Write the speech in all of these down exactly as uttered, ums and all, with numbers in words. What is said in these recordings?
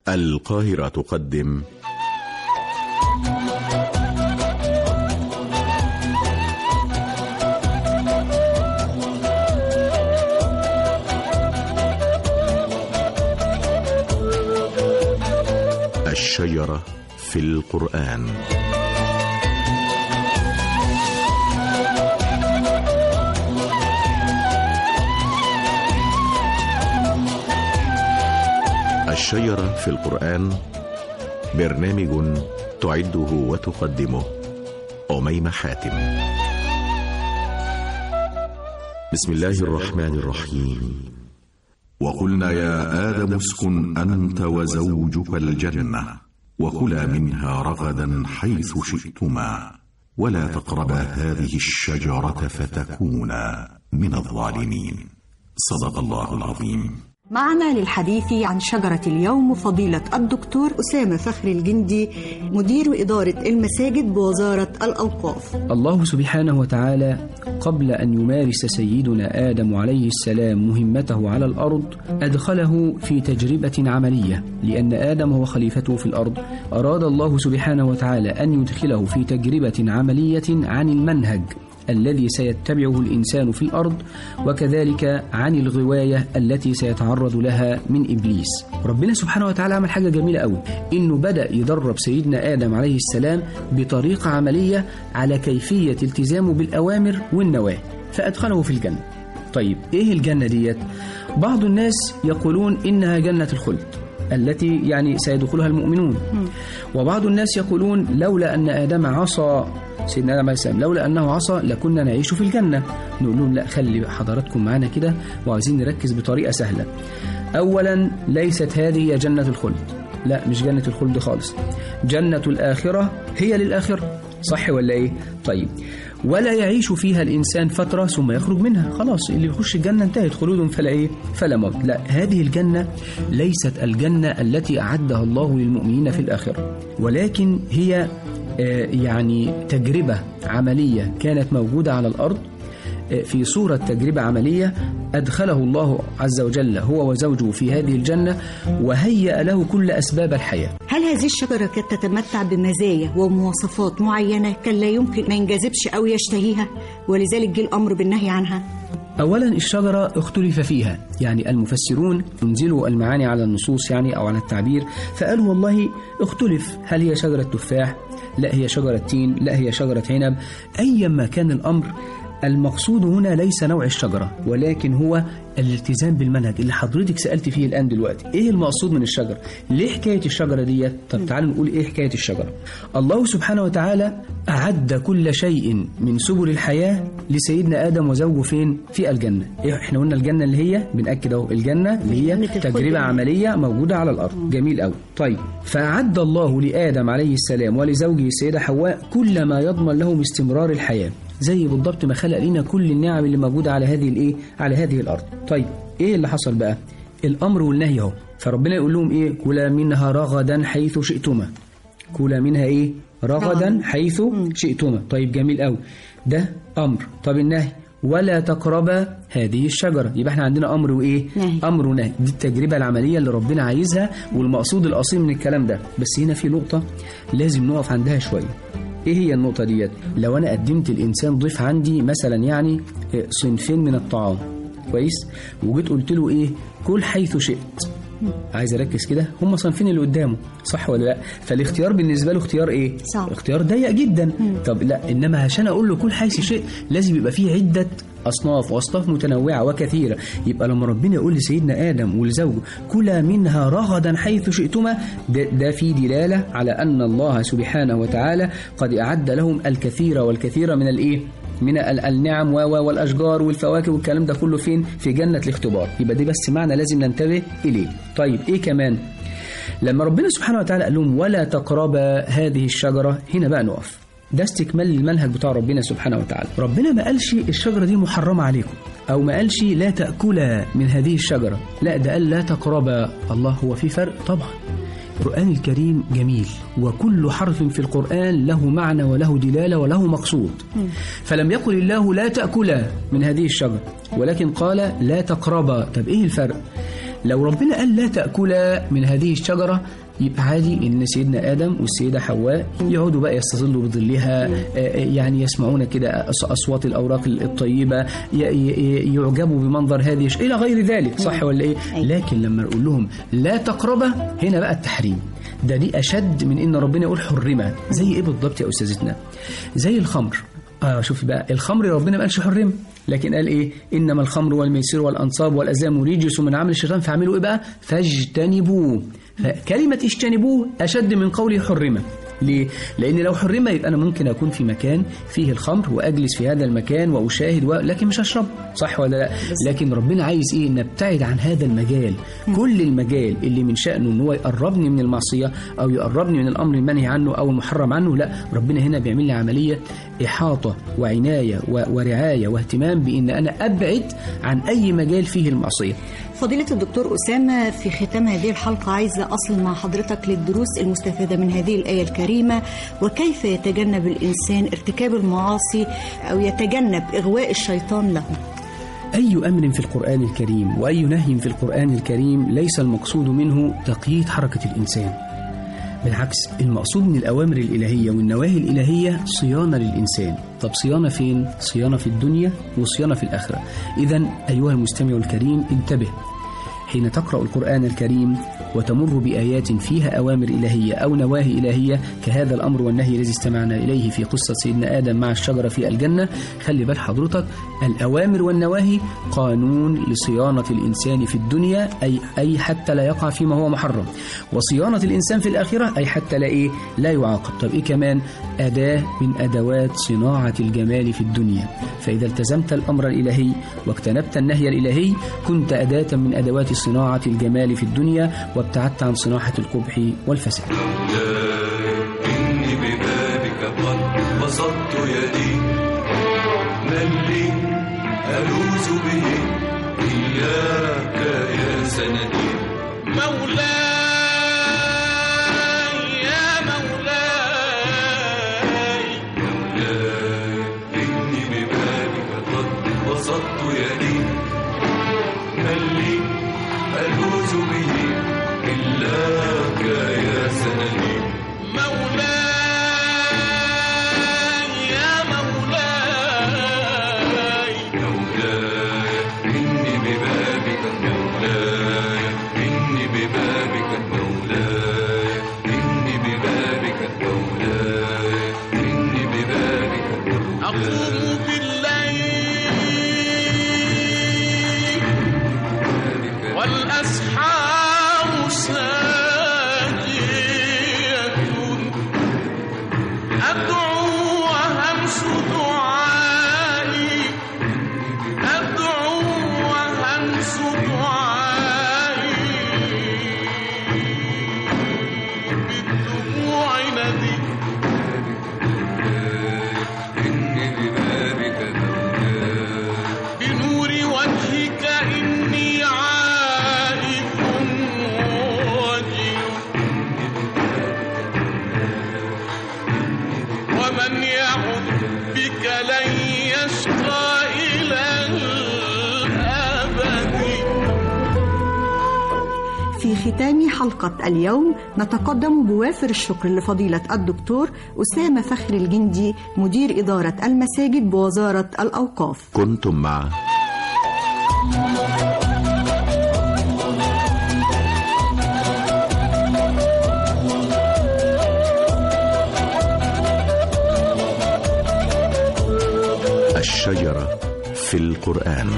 القاهرة تقدم الشجرة في القرآن. الشجرة في القرآن برنامج تعده وتقدمه أميمة حاتم. بسم الله الرحمن الرحيم. وقلنا يا آدم اسكن أنت وزوجك الجنة وكلا منها رغدا حيث شئتما ولا تقربا هذه الشجرة فتكونا من الظالمين. صدق الله العظيم. معنا للحديث عن شجرة اليوم فضيلة الدكتور أسامة فخر الجندي، مدير إدارة المساجد بوزارة الأوقاف. الله سبحانه وتعالى قبل أن يمارس سيدنا آدم عليه السلام مهمته على الأرض أدخله في تجربة عملية، لأن آدم هو خليفته في الأرض. أراد الله سبحانه وتعالى أن يدخله في تجربة عملية عن المنهج الذي سيتبعه الإنسان في الأرض، وكذلك عن الغواية التي سيتعرض لها من إبليس. ربنا سبحانه وتعالى عمل حاجة جميلة قوي، إنه بدأ يدرب سيدنا آدم عليه السلام بطريقة عملية على كيفية التزامه بالأوامر والنواهي، فأدخله في الجنة. طيب إيه الجنة ديت؟ بعض الناس يقولون إنها جنة الخلد التي يعني سيدخلها المؤمنون، وبعض الناس يقولون لولا أن آدم عصى سيدنا آدم عليه السلام لولا أنه عصى لكنا نعيش في الجنة. نقول لهم لا، خلي حضراتكم معنا كده وعايزين نركز بطريقة سهلة. أولا ليست هذه جنة الخلد، لا مش جنة الخلد خالص، جنة الآخرة هي للآخرة، صح ولا إيه؟ طيب، ولا يعيش فيها الإنسان فترة ثم يخرج منها، خلاص اللي يخش الجنة انتهت، خلود فلا إيه؟ فلا موت. لا، هذه الجنة ليست الجنة التي أعدها الله للمؤمنين في الآخرة، ولكن هي يعني تجربة عملية كانت موجودة على الأرض في صورة تجربة عملية أدخله الله عز وجل هو وزوجه في هذه الجنة وهيأ له كل أسباب الحياة. هل هذه الشجرة كانت تتمتع بمزايا ومواصفات معينة كان لا يمكن ما ينجذبش أو يشتهيها ولذلك جه الأمر بالنهي عنها؟ أولا الشجرة اختلف فيها، يعني المفسرون ينزلوا المعاني على النصوص يعني أو على التعبير، فقالوا والله اختلف، هل هي شجرة تفاح؟ لا هي شجرة تين، لا هي شجرة عنب. أيما كان الأمر، المقصود هنا ليس نوع الشجرة ولكن هو الالتزام بالمنهج اللي حضرتك سألت فيه الآن دلوقتي. إيه المقصود من الشجرة؟ ليه حكاية الشجرة دي؟ طب تعالوا نقول إيه حكاية الشجرة. الله سبحانه وتعالى أعد كل شيء من سبل الحياة لسيدنا آدم وزوجه فين؟ في الجنة. إيه إحنا قلنا الجنة اللي هي بنأكد أهو، الجنة اللي هي تجربة عملية موجودة على الأرض. جميل أوي. طيب، فأعد الله لآدم عليه السلام ولزوجه السيدة حواء كل ما يضمن لهم استمرار الحياة، زي بالضبط ما خلق لنا كل النعم اللي موجودة على هذه الايه على هذه الأرض. طيب ايه اللي حصل بقى؟ الأمر والنهي اهو. فربنا يقول لهم ايه؟ كلا منها رغدا حيث شئتما. كلا منها ايه؟ رغدا حيث شئتما. طيب جميل قوي، ده أمر. طب النهي ولا تقربا هذه الشجرة، يبقى احنا عندنا أمر وإيه؟ نهي. أمر ونهي، دي التجربة العملية اللي ربنا عايزها والمقصود الأصيل من الكلام ده. بس هنا في نقطة لازم نقف عندها شوية. ايه هي النقطة ديت؟ لو انا قدمت الانسان ضيف عندي مثلا يعني صنفين من الطعام كويس، وجيت قلت له ايه؟ كل حيث شئت، عايز اركز كده، هم صنفين اللي قدامه، صح ولا لا؟ فالاختيار بالنسبه له اختيار ايه؟ صح. اختيار ضيق جدا. مم. طب لا، انما عشان اقول له كل حيث شئت لازم يبقى فيه عده أصناف وأصناف متنوعة وكثيرة. يبقى لما ربنا يقول لسيدنا آدم ولزوجه كلا منها رغدا حيث شئتما، ده, ده في دلالة على أن الله سبحانه وتعالى قد أعد لهم الكثير والكثير من الإيه؟ من النعم والأشجار والفواكه والكلام ده كله فين؟ في جنة الاختبار. يبقى دي بس معنى لازم ننتبه إليه. طيب إيه كمان؟ لما ربنا سبحانه وتعالى قال لهم ولا تقربا هذه الشجرة، هنا بقى نقف. ده استكمال للمنهج بتاع ربنا سبحانه وتعالى. ربنا ما قالش الشجرة دي محرمة عليكم، أو ما قالش لا تأكلا من هذه الشجرة، لا ده قال لا تقربا. الله، هو في فرق طبعا. القرآن الكريم جميل، وكل حرف في القرآن له معنى وله دلالة وله مقصود. فلم يقل الله لا تأكلا من هذه الشجرة، ولكن قال لا تقربا. طب إيه الفرق؟ لو ربنا قال لا تأكلا من هذه الشجرة يبقى عادي إن سيدنا آدم والسيدة حواء يقعدوا بقى يستظلوا بظلها، يعني يسمعون كده أصوات الأوراق الطيبة، يعجبوا بمنظر هذه إلى غير ذلك، صح ولا إيه؟ لكن لما نقول لهم لا تقربا، هنا بقى التحريم ده دي أشد من إن ربنا يقول حرمة. زي إيه بالضبط يا أستاذتنا؟ زي الخمر. آه شوف بقى، الخمر ربنا ما قالش حرم، لكن قال إيه؟ إنما الخمر والميسر والأنصاب والأزلام رجس من عمل الشيطان فاعملوا إيه بقى؟ فاجتنبوه. فكلمة اجتنبوه أشد من قوله حرمة. ليه؟ لأن لو حرمة يبقى أنا ممكن أكون في مكان فيه الخمر وأجلس في هذا المكان وأشاهد و... لكن مش أشرب، صح ولا لا؟ لكن ربنا عايز إيه؟ نبتعد عن هذا المجال. كل المجال اللي من شأنه إن هو يقربني من المعصية أو يقربني من الأمر المنهي عنه أو المحرم عنه، لا، ربنا هنا بيعمل لي عملية إحاطة وعناية و... ورعاية واهتمام بإن أنا أبعد عن أي مجال فيه المعصية. فضيلة الدكتور أسامة، في ختام هذه الحلقة عايزة أصل مع حضرتك للدروس المستفادة من هذه الآية الكريمة، وكيف يتجنب الإنسان ارتكاب المعاصي أو يتجنب إغواء الشيطان له. أي أمر في القرآن الكريم وأي نهي في القرآن الكريم ليس المقصود منه تقييد حركة الإنسان، بالعكس المقصود من الأوامر الإلهية والنواهي الإلهية صيانة للإنسان. طب صيانة فين؟ صيانة في الدنيا وصيانة في الآخرة. إذن أيها المستمع الكريم انتبه، حين تقرأ القرآن الكريم وتمر بآيات فيها أوامر إلهية أو نواهي إلهية كهذا الأمر والنهي الذي استمعنا إليه في قصة سيدنا آدم مع الشجرة في الجنة، خلي بال حضرتك الأوامر والنواهي قانون لصيانة الإنسان في الدنيا، أي أي حتى لا يقع فيما هو محرم، وصيانة الإنسان في الآخرة أي حتى لا إيه لا يعاقب. طب إيه كمان؟ أداة من أدوات صناعة الجمال في الدنيا. فإذا التزمت الأمر الإلهي واجتنبت النهي الإلهي كنت أداة من أدوات صناعة الجمال في الدنيا وابتعدت عن صناعة القبح والفساد. إني ببابك قد بسطت يدي، من لي ألوذ به إياك يا سندي. مولاي يا مولاي، مولاي إني ببابك قد بسطت يدي، من لي ألوذ به إلاك يا سندي. مولاي يا مولاي، مولاي إني ببابك، مولاي إني ببابك، مولاي إني ببابك، مولاي إني ببابك. أقوم بالليل والأسحار ساجية، أدعو وهمس دعائي، أدعو وهمس دعائي، بالدموع ندي. إني ببابك، بنور وجهك إني عائد وجل، ومن يعد بك لن يشقى إلى الأبد. في ختام حلقة اليوم نتقدم بوافر الشكر لفضيلة الدكتور أسامة فخر الجندي، مدير إدارة المساجد بوزارة الأوقاف. كنتم مع الشجرة في القرآن.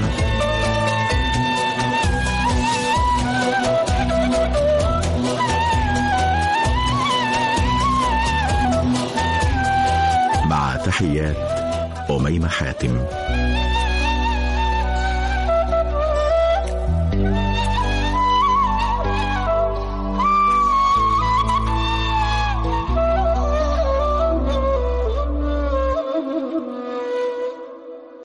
مع تحيات أميمة حاتم.